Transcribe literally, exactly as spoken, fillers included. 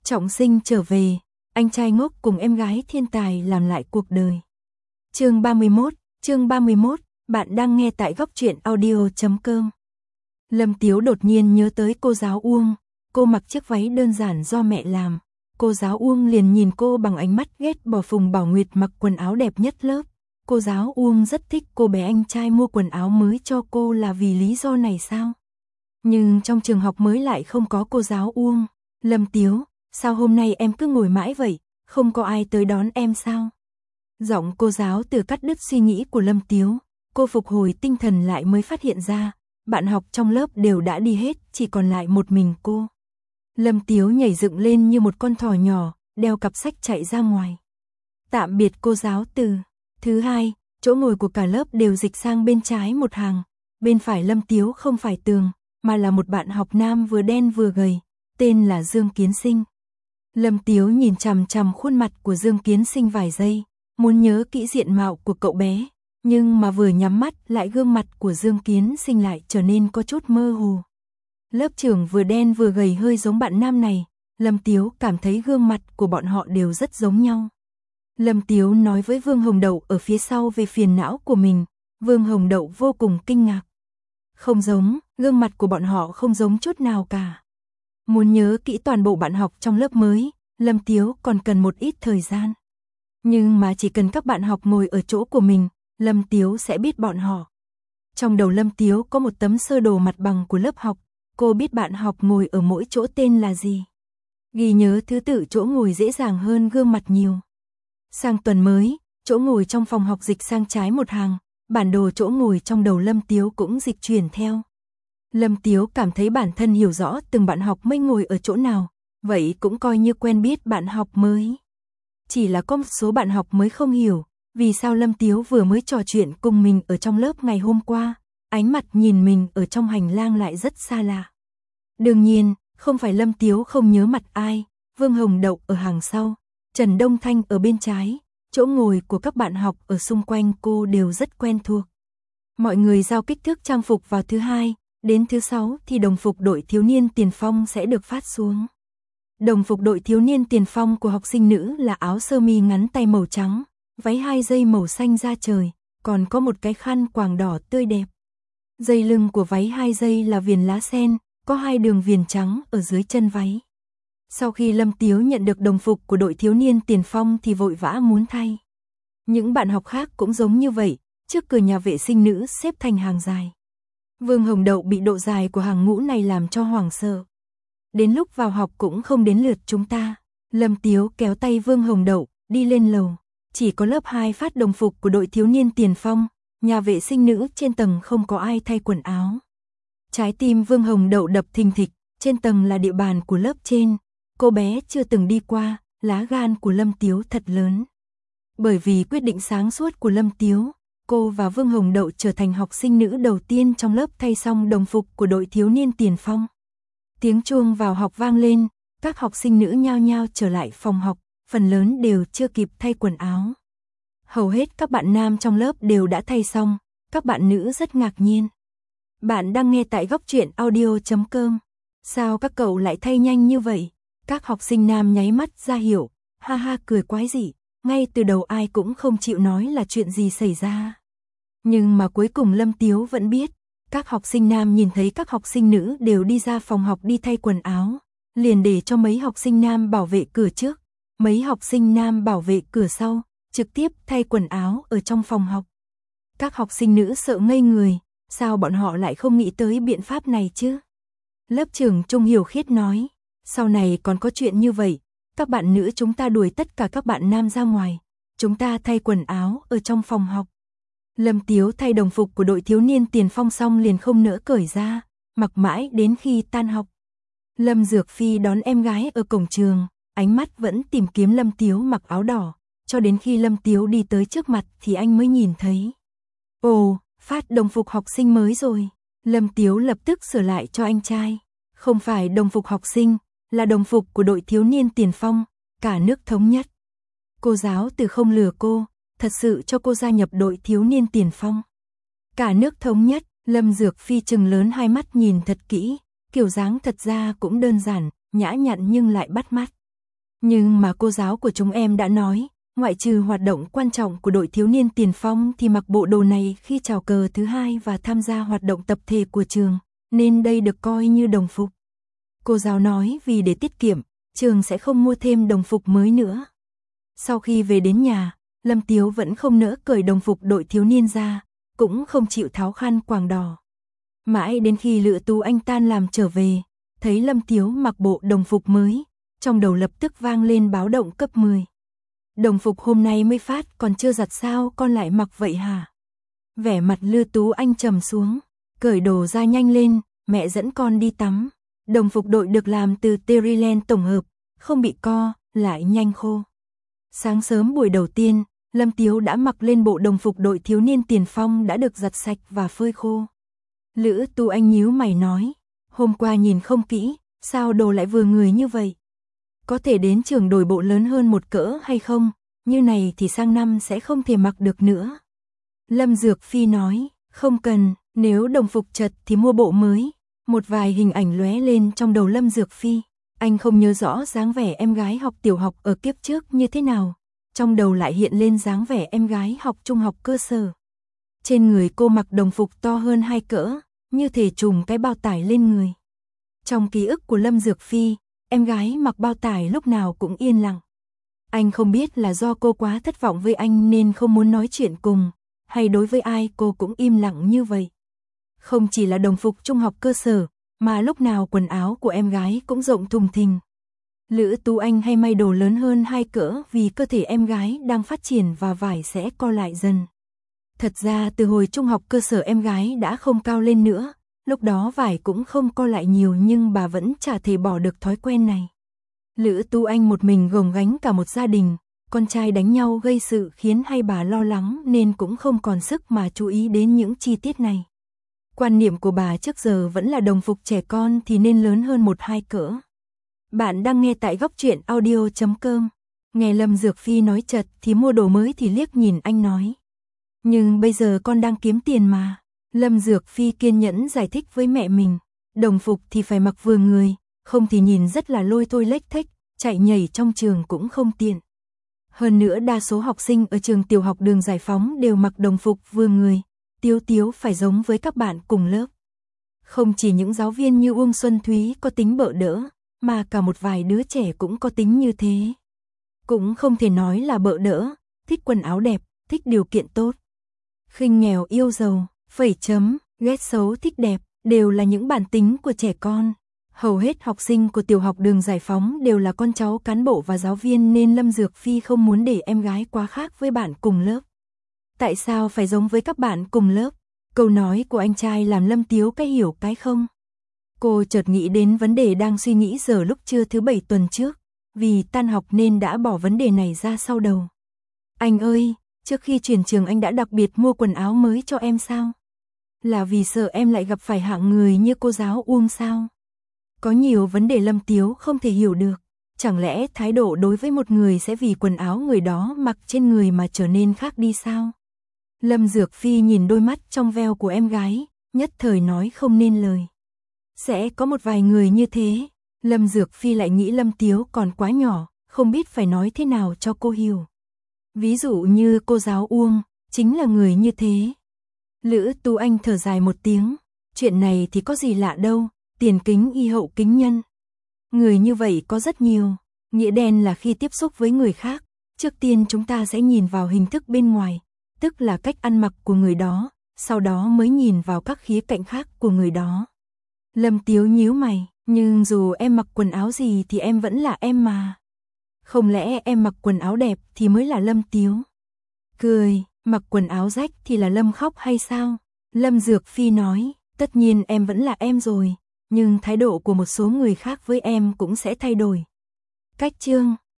Trọng sinh trở về, anh trai ngốc cùng em gái thiên tài làm lại cuộc đời. Chương ba mươi mốt, chương ba mươi mốt, bạn đang nghe tại góc truyện audio chấm com. Lâm Tiếu đột nhiên nhớ tới cô giáo Uông, cô mặc chiếc váy đơn giản do mẹ làm. Cô giáo Uông liền nhìn cô bằng ánh mắt ghét bỏ. Phùng Bảo Nguyệt mặc quần áo đẹp nhất lớp. Cô giáo Uông rất thích cô bé anh trai mua quần áo mới cho cô là vì lý do này sao? Nhưng trong trường học mới lại không có cô giáo Uông. Lâm Tiếu, sao hôm nay em cứ ngồi mãi vậy, không có ai tới đón em sao? Giọng cô giáo từ cắt đứt suy nghĩ của Lâm Tiếu. Cô phục hồi tinh thần lại mới phát hiện ra, bạn học trong lớp đều đã đi hết, chỉ còn lại một mình cô. Lâm Tiếu nhảy dựng lên như một con thỏ nhỏ, đeo cặp sách chạy ra ngoài. Tạm biệt cô giáo Từ. Thứ hai, chỗ ngồi của cả lớp đều dịch sang bên trái một hàng. Bên phải Lâm Tiếu không phải Tường, mà là một bạn học nam vừa đen vừa gầy, tên là Dương Kiến Sinh. Lâm Tiếu nhìn chằm chằm khuôn mặt của Dương Kiến Sinh vài giây, muốn nhớ kỹ diện mạo của cậu bé, nhưng mà vừa nhắm mắt lại gương mặt của Dương Kiến Sinh lại trở nên có chút mơ hồ. Lớp trưởng vừa đen vừa gầy hơi giống bạn nam này, Lâm Tiếu cảm thấy gương mặt của bọn họ đều rất giống nhau. Lâm Tiếu nói với Vương Hồng Đậu ở phía sau về phiền não của mình, Vương Hồng Đậu vô cùng kinh ngạc. Không giống, gương mặt của bọn họ không giống chút nào cả. Muốn nhớ kỹ toàn bộ bạn học trong lớp mới, Lâm Tiếu còn cần một ít thời gian. Nhưng mà chỉ cần các bạn học ngồi ở chỗ của mình, Lâm Tiếu sẽ biết bọn họ. Trong đầu Lâm Tiếu có một tấm sơ đồ mặt bằng của lớp học, cô biết bạn học ngồi ở mỗi chỗ tên là gì. Ghi nhớ thứ tự chỗ ngồi dễ dàng hơn gương mặt nhiều. Sang tuần mới, chỗ ngồi trong phòng học dịch sang trái một hàng, bản đồ chỗ ngồi trong đầu Lâm Tiếu cũng dịch chuyển theo. Lâm Tiếu cảm thấy bản thân hiểu rõ từng bạn học mới ngồi ở chỗ nào, vậy cũng coi như quen biết bạn học mới. Chỉ là có một số bạn học mới không hiểu, vì sao Lâm Tiếu vừa mới trò chuyện cùng mình ở trong lớp ngày hôm qua, ánh mặt nhìn mình ở trong hành lang lại rất xa lạ. Đương nhiên, không phải Lâm Tiếu không nhớ mặt ai, Vương Hồng Đậu ở hàng sau, Trần Đông Thanh ở bên trái, chỗ ngồi của các bạn học ở xung quanh cô đều rất quen thuộc. Mọi người giao kích thước trang phục vào thứ hai, đến thứ sáu thì đồng phục đội thiếu niên tiền phong sẽ được phát xuống. Đồng phục đội thiếu niên tiền phong của học sinh nữ là áo sơ mi ngắn tay màu trắng, váy hai dây màu xanh da trời, còn có một cái khăn quàng đỏ tươi đẹp. Dây lưng của váy hai dây là viền lá sen, có hai đường viền trắng ở dưới chân váy. Sau khi Lâm Tiếu nhận được đồng phục của đội thiếu niên tiền phong thì vội vã muốn thay. Những bạn học khác cũng giống như vậy, trước cửa nhà vệ sinh nữ xếp thành hàng dài. Vương Hồng Đậu bị độ dài của hàng ngũ này làm cho hoảng sợ. Đến lúc vào học cũng không đến lượt chúng ta. Lâm Tiếu kéo tay Vương Hồng Đậu, đi lên lầu. Chỉ có lớp hai phát đồng phục của đội thiếu niên tiền phong, nhà vệ sinh nữ trên tầng không có ai thay quần áo. Trái tim Vương Hồng Đậu đập thình thịch, trên tầng là địa bàn của lớp trên. Cô bé chưa từng đi qua, lá gan của Lâm Tiếu thật lớn. Bởi vì quyết định sáng suốt của Lâm Tiếu, cô và Vương Hồng Đậu trở thành học sinh nữ đầu tiên trong lớp thay xong đồng phục của đội thiếu niên tiền phong. Tiếng chuông vào học vang lên, các học sinh nữ nhao nhao trở lại phòng học, phần lớn đều chưa kịp thay quần áo. Hầu hết các bạn nam trong lớp đều đã thay xong, các bạn nữ rất ngạc nhiên. Bạn đang nghe tại góc truyện audio chấm com. Sao các cậu lại thay nhanh như vậy? Các học sinh nam nháy mắt ra hiểu, ha ha cười quái dị, ngay từ đầu ai cũng không chịu nói là chuyện gì xảy ra. Nhưng mà cuối cùng Lâm Tiếu vẫn biết, các học sinh nam nhìn thấy các học sinh nữ đều đi ra phòng học đi thay quần áo, liền để cho mấy học sinh nam bảo vệ cửa trước, mấy học sinh nam bảo vệ cửa sau, trực tiếp thay quần áo ở trong phòng học. Các học sinh nữ sợ ngây người, sao bọn họ lại không nghĩ tới biện pháp này chứ? Lớp trưởng Trung Hiểu Khiết nói, sau này còn có chuyện như vậy, các bạn nữ chúng ta đuổi tất cả các bạn nam ra ngoài, chúng ta thay quần áo ở trong phòng học. Lâm Tiếu thay đồng phục của đội thiếu niên tiền phong xong liền không nỡ cởi ra, mặc mãi đến khi tan học. Lâm Dược Phi đón em gái ở cổng trường, ánh mắt vẫn tìm kiếm Lâm Tiếu mặc áo đỏ, cho đến khi Lâm Tiếu đi tới trước mặt thì anh mới nhìn thấy. Ồ, phát đồng phục học sinh mới rồi. Lâm Tiếu lập tức sửa lại cho anh trai. Không phải đồng phục học sinh, là đồng phục của đội thiếu niên tiền phong, cả nước thống nhất. Cô giáo Từ không lừa cô, thật sự cho cô gia nhập đội thiếu niên tiền phong. Cả nước thống nhất, Lâm Dược Phi trừng lớn hai mắt nhìn thật kỹ, kiểu dáng thật ra cũng đơn giản, nhã nhặn nhưng lại bắt mắt. Nhưng mà cô giáo của chúng em đã nói, ngoại trừ hoạt động quan trọng của đội thiếu niên tiền phong thì mặc bộ đồ này khi chào cờ thứ hai và tham gia hoạt động tập thể của trường, nên đây được coi như đồng phục. Cô giáo nói vì để tiết kiệm, trường sẽ không mua thêm đồng phục mới nữa. Sau khi về đến nhà, Lâm Tiếu vẫn không nỡ cởi đồng phục đội thiếu niên ra, cũng không chịu tháo khăn quàng đỏ. Mãi đến khi Lữ Tú Anh tan làm trở về, thấy Lâm Tiếu mặc bộ đồng phục mới, trong đầu lập tức vang lên báo động cấp mười. Đồng phục hôm nay mới phát còn chưa giặt sao con lại mặc vậy hả? Vẻ mặt Lữ Tú Anh trầm xuống, cởi đồ ra nhanh lên, mẹ dẫn con đi tắm. Đồng phục đội được làm từ Terilen tổng hợp, không bị co, lại nhanh khô. Sáng sớm buổi đầu tiên, Lâm Tiếu đã mặc lên bộ đồng phục đội thiếu niên tiền phong đã được giặt sạch và phơi khô. Lữ Tú Anh nhíu mày nói, hôm qua nhìn không kỹ, sao đồ lại vừa người như vậy? Có thể đến trường đổi bộ lớn hơn một cỡ hay không? Như này thì sang năm sẽ không thể mặc được nữa. Lâm Dược Phi nói, không cần, nếu đồng phục chật thì mua bộ mới. Một vài hình ảnh lóe lên trong đầu Lâm Dược Phi. Anh không nhớ rõ dáng vẻ em gái học tiểu học ở kiếp trước như thế nào. Trong đầu lại hiện lên dáng vẻ em gái học trung học cơ sở. Trên người cô mặc đồng phục to hơn hai cỡ, như thể trùm cái bao tải lên người. Trong ký ức của Lâm Dược Phi, em gái mặc bao tải lúc nào cũng yên lặng. Anh không biết là do cô quá thất vọng với anh nên không muốn nói chuyện cùng, hay đối với ai cô cũng im lặng như vậy. Không chỉ là đồng phục trung học cơ sở, mà lúc nào quần áo của em gái cũng rộng thùng thình. Lữ Tú Anh hay may đồ lớn hơn hai cỡ vì cơ thể em gái đang phát triển và vải sẽ co lại dần. Thật ra từ hồi trung học cơ sở em gái đã không cao lên nữa, lúc đó vải cũng không co lại nhiều nhưng bà vẫn chả thể bỏ được thói quen này. Lữ Tú Anh một mình gồng gánh cả một gia đình, con trai đánh nhau gây sự khiến hai bà lo lắng nên cũng không còn sức mà chú ý đến những chi tiết này. Quan niệm của bà trước giờ vẫn là đồng phục trẻ con thì nên lớn hơn một hai cỡ. Bạn đang nghe tại góc truyện audio chấm com. Nghe Lâm Dược Phi nói chật thì mua đồ mới thì liếc nhìn anh nói. Nhưng bây giờ con đang kiếm tiền mà. Lâm Dược Phi kiên nhẫn giải thích với mẹ mình. Đồng phục thì phải mặc vừa người, không thì nhìn rất là lôi thôi lếch thếch, chạy nhảy trong trường cũng không tiện. Hơn nữa đa số học sinh ở trường tiểu học Đường Giải Phóng đều mặc đồng phục vừa người. Tiếu Tiếu phải giống với các bạn cùng lớp. Không chỉ những giáo viên như Uông Xuân Thúy có tính bợ đỡ, mà cả một vài đứa trẻ cũng có tính như thế. Cũng không thể nói là bợ đỡ, thích quần áo đẹp, thích điều kiện tốt. Khinh nghèo yêu giàu, phẩy chấm, ghét xấu thích đẹp, đều là những bản tính của trẻ con. Hầu hết học sinh của tiểu học Đường Giải Phóng đều là con cháu cán bộ và giáo viên nên Lâm Dược Phi không muốn để em gái quá khác với bạn cùng lớp. Tại sao phải giống với các bạn cùng lớp? Câu nói của anh trai làm Lâm Tiếu cái hiểu cái không. Cô chợt nghĩ đến vấn đề đang suy nghĩ giờ lúc trưa thứ bảy tuần trước, vì tan học nên đã bỏ vấn đề này ra sau đầu. Anh ơi, trước khi chuyển trường anh đã đặc biệt mua quần áo mới cho em sao? Là vì sợ em lại gặp phải hạng người như cô giáo Uông sao? Có nhiều vấn đề Lâm Tiếu không thể hiểu được. Chẳng lẽ thái độ đối với một người sẽ vì quần áo người đó mặc trên người mà trở nên khác đi sao? Lâm Dược Phi nhìn đôi mắt trong veo của em gái, nhất thời nói không nên lời. Sẽ có một vài người như thế. Lâm Dược Phi lại nghĩ Lâm Tiếu còn quá nhỏ, không biết phải nói thế nào cho cô hiểu. Ví dụ như cô giáo Uông, chính là người như thế. Lữ Tú Anh thở dài một tiếng, chuyện này thì có gì lạ đâu, tiền kính y hậu kính nhân. Người như vậy có rất nhiều, nghĩa đen là khi tiếp xúc với người khác, trước tiên chúng ta sẽ nhìn vào hình thức bên ngoài, tức là cách ăn mặc của người đó, sau đó mới nhìn vào các khía cạnh khác của người đó. Lâm Tiếu nhíu mày, nhưng dù em mặc quần áo gì thì em vẫn là em mà. Không lẽ em mặc quần áo đẹp thì mới là Lâm Tiếu? Cười, mặc quần áo rách thì là Lâm khóc hay sao? Lâm Dược Phi nói, tất nhiên em vẫn là em rồi, nhưng thái độ của một số người khác với em cũng sẽ thay đổi. Cách chương